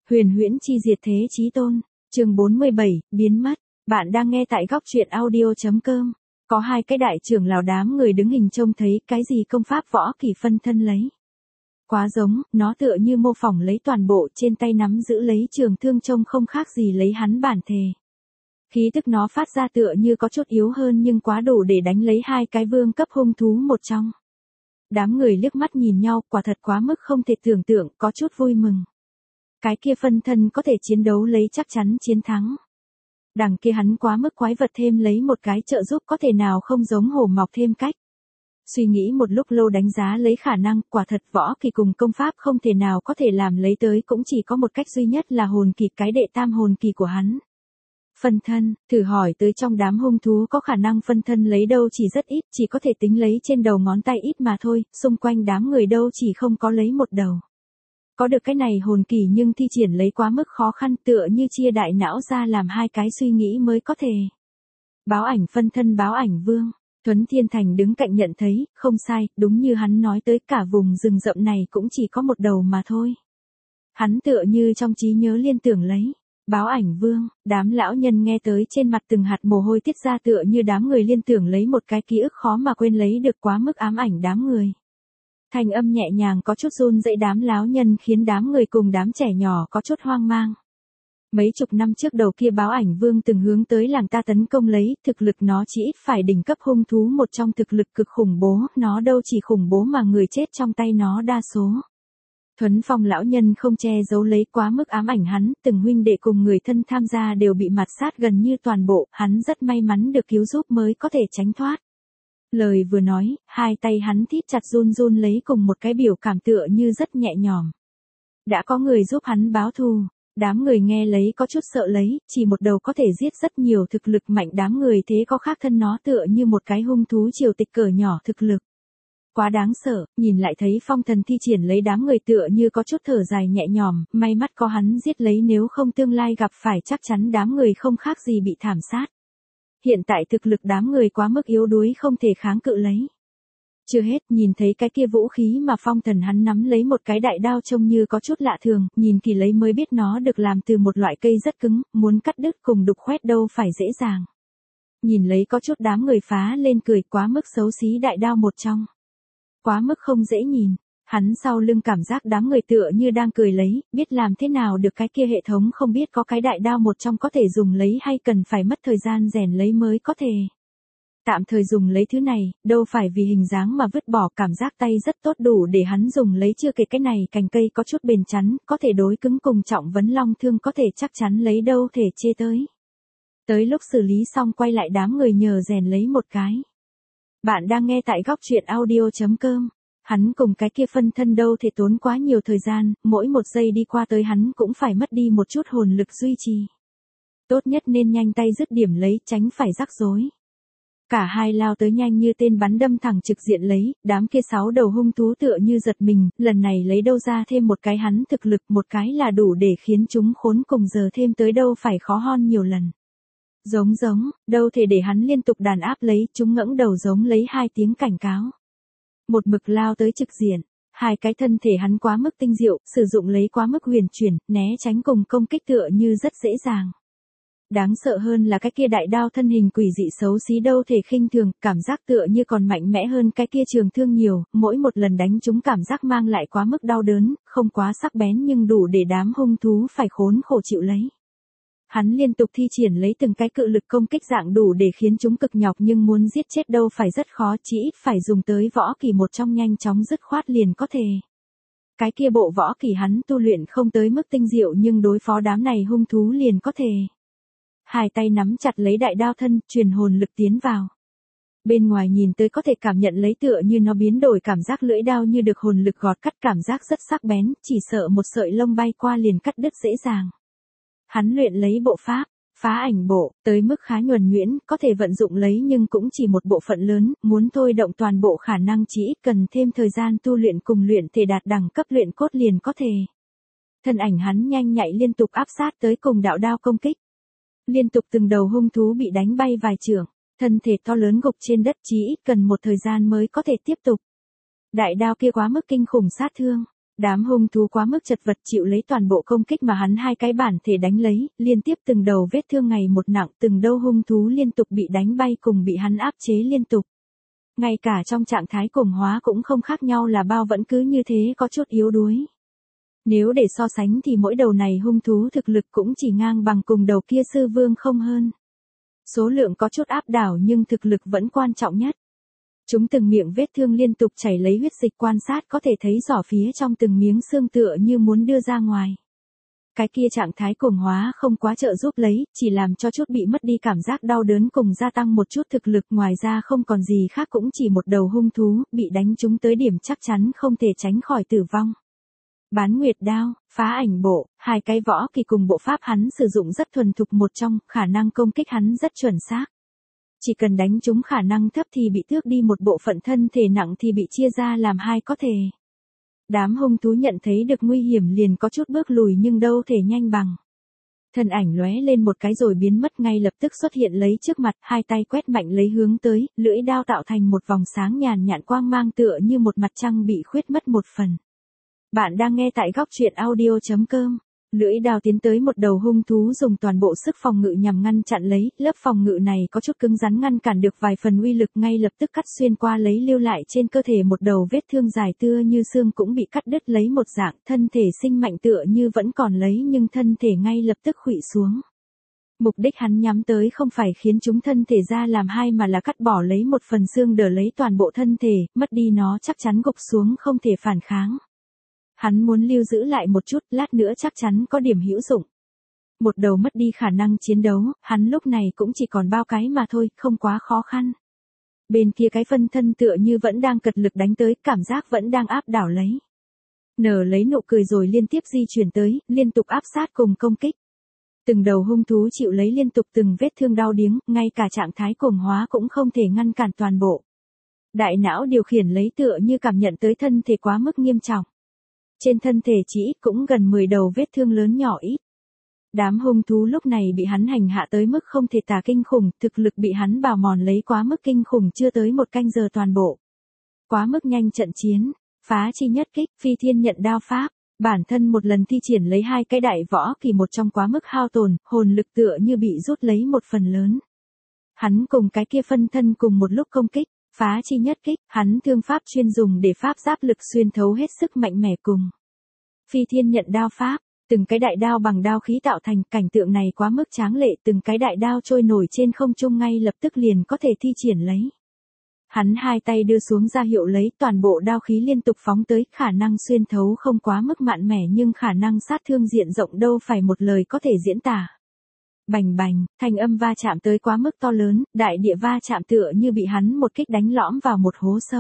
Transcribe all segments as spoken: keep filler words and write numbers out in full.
Huyền huyễn chi diệt thế chí tôn, chương bốn mươi bảy, biến mất. Bạn đang nghe tại góc truyện audio.com. Có hai cái đại trưởng lão đám người đứng hình trông thấy cái gì công pháp võ kỳ phân thân lấy. Quá giống, nó tựa như mô phỏng lấy toàn bộ, trên tay nắm giữ lấy trường thương trông không khác gì lấy hắn bản thể. Khí tức nó phát ra tựa như có chút yếu hơn nhưng quá đủ để đánh lấy hai cái vương cấp hung thú một trong. Đám người liếc mắt nhìn nhau, quả thật quá mức không thể tưởng tượng, có chút vui mừng. Cái kia phân thân có thể chiến đấu lấy chắc chắn chiến thắng. Đằng kia hắn quá mức quái vật thêm lấy một cái trợ giúp có thể nào không giống hổ mọc thêm cách. Suy nghĩ một lúc lâu đánh giá lấy khả năng, quả thật võ kỳ cùng công pháp không thể nào có thể làm lấy tới, cũng chỉ có một cách duy nhất là hồn kỳ, cái đệ tam hồn kỳ của hắn. Phân thân, thử hỏi tới trong đám hung thú có khả năng phân thân lấy đâu chỉ rất ít, chỉ có thể tính lấy trên đầu ngón tay ít mà thôi, xung quanh đám người đâu chỉ không có lấy một đầu. Có được cái này hồn kỳ nhưng thi triển lấy quá mức khó khăn, tựa như chia đại não ra làm hai cái suy nghĩ mới có thể. Báo ảnh phân thân báo ảnh vương, Tuấn Thiên Thành đứng cạnh nhận thấy, không sai, đúng như hắn nói tới, cả vùng rừng rậm này cũng chỉ có một đầu mà thôi. Hắn tựa như trong trí nhớ liên tưởng lấy. Báo ảnh vương, đám lão nhân nghe tới trên mặt từng hạt mồ hôi tiết ra, tựa như đám người liên tưởng lấy một cái ký ức khó mà quên lấy được, quá mức ám ảnh đám người. Thanh âm nhẹ nhàng có chút run rẩy đám lão nhân khiến đám người cùng đám trẻ nhỏ có chút hoang mang. Mấy chục năm trước đầu kia báo ảnh vương từng hướng tới làng ta tấn công lấy, thực lực nó chỉ ít phải đỉnh cấp hung thú một trong, thực lực cực khủng bố, nó đâu chỉ khủng bố mà người chết trong tay nó đa số. Thuấn Phong lão nhân không che giấu lấy, quá mức ám ảnh hắn, từng huynh đệ cùng người thân tham gia đều bị mạt sát gần như toàn bộ, hắn rất may mắn được cứu giúp mới có thể tránh thoát. Lời vừa nói, hai tay hắn thít chặt run run lấy, cùng một cái biểu cảm tựa như rất nhẹ nhõm. Đã có người giúp hắn báo thù, đám người nghe lấy có chút sợ lấy, chỉ một đầu có thể giết rất nhiều, thực lực mạnh đám người thế có khác thân nó tựa như một cái hung thú triều tịch cỡ nhỏ, thực lực quá đáng sợ. Nhìn lại thấy phong thần thi triển lấy, đám người tựa như có chút thở dài nhẹ nhõm, may mắn có hắn giết lấy, nếu không tương lai gặp phải chắc chắn đám người không khác gì bị thảm sát. Hiện tại thực lực đám người quá mức yếu đuối, không thể kháng cự lấy. Chưa hết, nhìn thấy cái kia vũ khí mà phong thần hắn nắm lấy, một cái đại đao trông như có chút lạ thường, nhìn kỳ lấy mới biết nó được làm từ một loại cây rất cứng, muốn cắt đứt cùng đục khoét đâu phải dễ dàng. Nhìn lấy có chút đám người phá lên cười, quá mức xấu xí đại đao một trong. Quá mức không dễ nhìn, hắn sau lưng cảm giác đám người tựa như đang cười lấy, biết làm thế nào được cái kia hệ thống không biết có cái đại đao một trong có thể dùng lấy, hay cần phải mất thời gian rèn lấy mới có thể. Tạm thời dùng lấy thứ này, đâu phải vì hình dáng mà vứt bỏ, cảm giác tay rất tốt đủ để hắn dùng lấy, chưa kể cái này cành cây có chút bền chắn, có thể đối cứng cùng trọng vấn long thương, có thể chắc chắn lấy đâu thể chê tới. Tới lúc xử lý xong quay lại đám người nhờ rèn lấy một cái. Bạn đang nghe tại góc truyện audio.com. Hắn cùng cái kia phân thân đâu thể tốn quá nhiều thời gian, mỗi một giây đi qua tới hắn cũng phải mất đi một chút hồn lực duy trì. Tốt nhất nên nhanh tay dứt điểm lấy, tránh phải rắc rối. Cả hai lao tới nhanh như tên bắn đâm thẳng trực diện lấy, đám kia sáu đầu hung thú tựa như giật mình, lần này lấy đâu ra thêm một cái hắn thực lực, một cái là đủ để khiến chúng khốn cùng, giờ thêm tới đâu phải khó hơn nhiều lần. Giống giống, đâu thể để hắn liên tục đàn áp lấy, chúng ngẩng đầu giống lấy hai tiếng cảnh cáo. Một mực lao tới trực diện, hai cái thân thể hắn quá mức tinh diệu, sử dụng lấy quá mức huyền chuyển, né tránh cùng công kích tựa như rất dễ dàng. Đáng sợ hơn là cái kia đại đao thân hình quỷ dị xấu xí đâu thể khinh thường, cảm giác tựa như còn mạnh mẽ hơn cái kia trường thương nhiều, mỗi một lần đánh chúng cảm giác mang lại quá mức đau đớn, không quá sắc bén nhưng đủ để đám hung thú phải khốn khổ chịu lấy. Hắn liên tục thi triển lấy từng cái cự lực công kích dạng đủ để khiến chúng cực nhọc, nhưng muốn giết chết đâu phải rất khó, chỉ ít phải dùng tới võ kỳ một trong, nhanh chóng dứt khoát liền có thể. Cái kia bộ võ kỳ hắn tu luyện không tới mức tinh diệu, nhưng đối phó đám này hung thú liền có thể. Hai tay nắm chặt lấy đại đao thân, truyền hồn lực tiến vào. Bên ngoài nhìn tới có thể cảm nhận lấy tựa như nó biến đổi cảm giác, lưỡi đao như được hồn lực gọt cắt, cảm giác rất sắc bén, chỉ sợ một sợi lông bay qua liền cắt đứt dễ dàng. Hắn luyện lấy bộ pháp, phá ảnh bộ, tới mức khá nhuần nhuyễn, có thể vận dụng lấy nhưng cũng chỉ một bộ phận lớn, muốn thôi động toàn bộ khả năng chỉ ít cần thêm thời gian tu luyện cùng luyện thể đạt đẳng cấp luyện cốt liền có thể. Thân ảnh hắn nhanh nhạy liên tục áp sát tới cùng đạo đao công kích. Liên tục từng đầu hung thú bị đánh bay vài chưởng, thân thể to lớn gục trên đất, chí ít cần một thời gian mới có thể tiếp tục. Đại đao kia quá mức kinh khủng sát thương. Đám hung thú quá mức chật vật chịu lấy toàn bộ công kích mà hắn hai cái bản thể đánh lấy, liên tiếp từng đầu vết thương ngày một nặng, từng đâu hung thú liên tục bị đánh bay cùng bị hắn áp chế liên tục. Ngay cả trong trạng thái cuồng hóa cũng không khác nhau là bao, vẫn cứ như thế có chút yếu đuối. Nếu để so sánh thì mỗi đầu này hung thú thực lực cũng chỉ ngang bằng cùng đầu kia sư vương không hơn. Số lượng có chút áp đảo nhưng thực lực vẫn quan trọng nhất. Chúng từng miệng vết thương liên tục chảy lấy huyết dịch, quan sát có thể thấy rõ phía trong từng miếng xương tựa như muốn đưa ra ngoài. Cái kia trạng thái cuồng hóa không quá trợ giúp lấy, chỉ làm cho chút bị mất đi cảm giác đau đớn cùng gia tăng một chút thực lực, ngoài ra không còn gì khác, cũng chỉ một đầu hung thú, bị đánh trúng tới điểm chắc chắn không thể tránh khỏi tử vong. Bán nguyệt đao, phá ảnh bộ, hai cái võ kỳ cùng bộ pháp hắn sử dụng rất thuần thục, một trong, khả năng công kích hắn rất chuẩn xác. Chỉ cần đánh trúng khả năng thấp thì bị tước đi một bộ phận, thân thể nặng thì bị chia ra làm hai có thể. Đám hung thú nhận thấy được nguy hiểm liền có chút bước lùi nhưng đâu thể nhanh bằng. Thân ảnh lóe lên một cái rồi biến mất, ngay lập tức xuất hiện lấy trước mặt, hai tay quét mạnh lấy hướng tới, lưỡi đao tạo thành một vòng sáng nhàn nhạt quang mang tựa như một mặt trăng bị khuyết mất một phần. Bạn đang nghe tại góc truyện audio chấm com. Lưỡi đao tiến tới một đầu hung thú, dùng toàn bộ sức phòng ngự nhằm ngăn chặn lấy, lớp phòng ngự này có chút cứng rắn, ngăn cản được vài phần uy lực, ngay lập tức cắt xuyên qua lấy, lưu lại trên cơ thể một đầu vết thương dài tưa như xương cũng bị cắt đứt lấy một dạng, thân thể sinh mạnh tựa như vẫn còn lấy nhưng thân thể ngay lập tức khuỵu xuống. Mục đích hắn nhắm tới không phải khiến chúng thân thể ra làm hai mà là cắt bỏ lấy một phần xương đỡ lấy toàn bộ thân thể, mất đi nó chắc chắn gục xuống không thể phản kháng. Hắn muốn lưu giữ lại một chút, lát nữa chắc chắn có điểm hữu dụng. Một đầu mất đi khả năng chiến đấu, hắn lúc này cũng chỉ còn bao cái mà thôi, không quá khó khăn. Bên kia cái phân thân tựa như vẫn đang cật lực đánh tới, cảm giác vẫn đang áp đảo lấy. Nở lấy nụ cười rồi liên tiếp di chuyển tới, liên tục áp sát cùng công kích. Từng đầu hung thú chịu lấy liên tục từng vết thương đau điếng, ngay cả trạng thái cuồng hóa cũng không thể ngăn cản toàn bộ. Đại não điều khiển lấy tựa như cảm nhận tới thân thể quá mức nghiêm trọng. Trên thân thể chỉ ít cũng gần mười đầu vết thương lớn nhỏ ít. Đám hung thú lúc này bị hắn hành hạ tới mức không thể tả kinh khủng, thực lực bị hắn bào mòn lấy quá mức kinh khủng, chưa tới một canh giờ toàn bộ. Quá mức nhanh trận chiến, phá chi nhất kích, phi thiên nhận đao pháp, bản thân một lần thi triển lấy hai cái đại võ kỳ, một trong quá mức hao tổn, hồn lực tựa như bị rút lấy một phần lớn. Hắn cùng cái kia phân thân cùng một lúc công kích. Phá chi nhất kích, hắn thương pháp chuyên dùng để pháp giáp lực xuyên thấu hết sức mạnh mẽ cùng. Phi thiên nhận đao pháp, từng cái đại đao bằng đao khí tạo thành, cảnh tượng này quá mức tráng lệ, từng cái đại đao trôi nổi trên không trung ngay lập tức liền có thể thi triển lấy. Hắn hai tay đưa xuống ra hiệu lấy, toàn bộ đao khí liên tục phóng tới, khả năng xuyên thấu không quá mức mạn mẽ nhưng khả năng sát thương diện rộng đâu phải một lời có thể diễn tả. Bành bành, thanh âm va chạm tới quá mức to lớn, đại địa va chạm tựa như bị hắn một kích đánh lõm vào một hố sâu.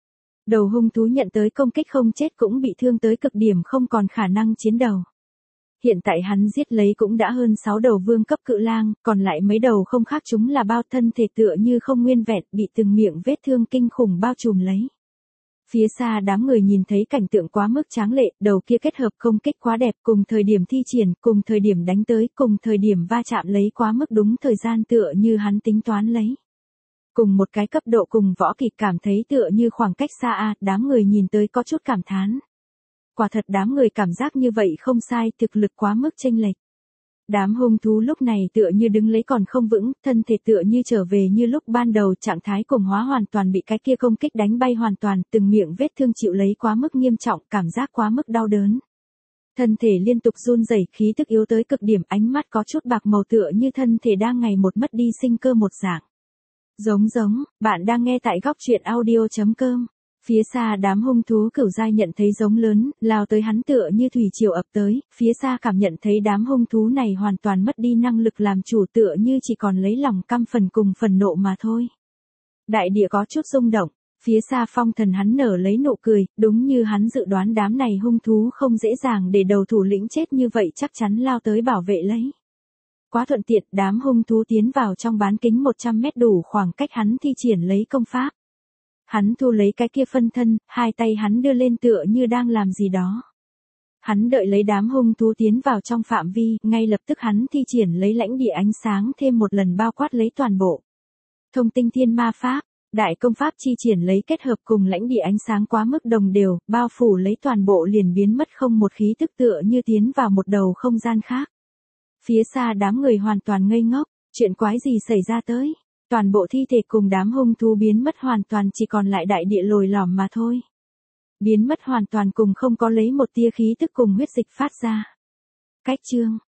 Đầu hung thú nhận tới công kích không chết cũng bị thương tới cực điểm, không còn khả năng chiến đầu. Hiện tại hắn giết lấy cũng đã hơn sáu đầu vương cấp cự lang, còn lại mấy đầu không khác chúng là bao, thân thể tựa như không nguyên vẹn, bị từng miệng vết thương kinh khủng bao trùm lấy. Phía xa đám người nhìn thấy cảnh tượng quá mức tráng lệ, đầu kia kết hợp công kích quá đẹp, cùng thời điểm thi triển, cùng thời điểm đánh tới, cùng thời điểm va chạm lấy quá mức đúng thời gian tựa như hắn tính toán lấy. Cùng một cái cấp độ cùng võ kỳ, cảm thấy tựa như khoảng cách xa a, đám người nhìn tới có chút cảm thán. Quả thật đám người cảm giác như vậy không sai, thực lực quá mức chênh lệch. Đám hung thú lúc này tựa như đứng lấy còn không vững, thân thể tựa như trở về như lúc ban đầu, trạng thái cuồng hóa hoàn toàn bị cái kia công kích đánh bay hoàn toàn, từng miệng vết thương chịu lấy quá mức nghiêm trọng, cảm giác quá mức đau đớn. Thân thể liên tục run rẩy, khí tức yếu tới cực điểm, ánh mắt có chút bạc màu tựa như thân thể đang ngày một mất đi sinh cơ một dạng. Giống giống, bạn đang nghe tại góc truyện audio chấm com. Phía xa đám hung thú cửu giai nhận thấy giống lớn, lao tới hắn tựa như thủy triều ập tới, phía xa cảm nhận thấy đám hung thú này hoàn toàn mất đi năng lực làm chủ, tựa như chỉ còn lấy lòng căm phần cùng phần nộ mà thôi. Đại địa có chút rung động, phía xa phong thần hắn nở lấy nụ cười, đúng như hắn dự đoán đám này hung thú không dễ dàng để đầu thủ lĩnh chết như vậy, chắc chắn lao tới bảo vệ lấy. Quá thuận tiện, đám hung thú tiến vào trong bán kính một trăm mét đủ khoảng cách hắn thi triển lấy công pháp. Hắn thu lấy cái kia phân thân, hai tay hắn đưa lên tựa như đang làm gì đó. Hắn đợi lấy đám hung thú tiến vào trong phạm vi, ngay lập tức hắn thi triển lấy lãnh địa ánh sáng thêm một lần bao quát lấy toàn bộ. Thông tinh thiên ma pháp, Đại công pháp chi triển lấy kết hợp cùng lãnh địa ánh sáng quá mức đồng đều, bao phủ lấy toàn bộ liền biến mất không một khí tức tựa như tiến vào một đầu không gian khác. Phía xa đám người hoàn toàn ngây ngốc, chuyện quái gì xảy ra tới. Toàn bộ thi thể cùng đám hung thú biến mất hoàn toàn chỉ còn lại đại địa lồi lõm mà thôi. Biến mất hoàn toàn cùng không có lấy một tia khí tức cùng huyết dịch phát ra. Cách chương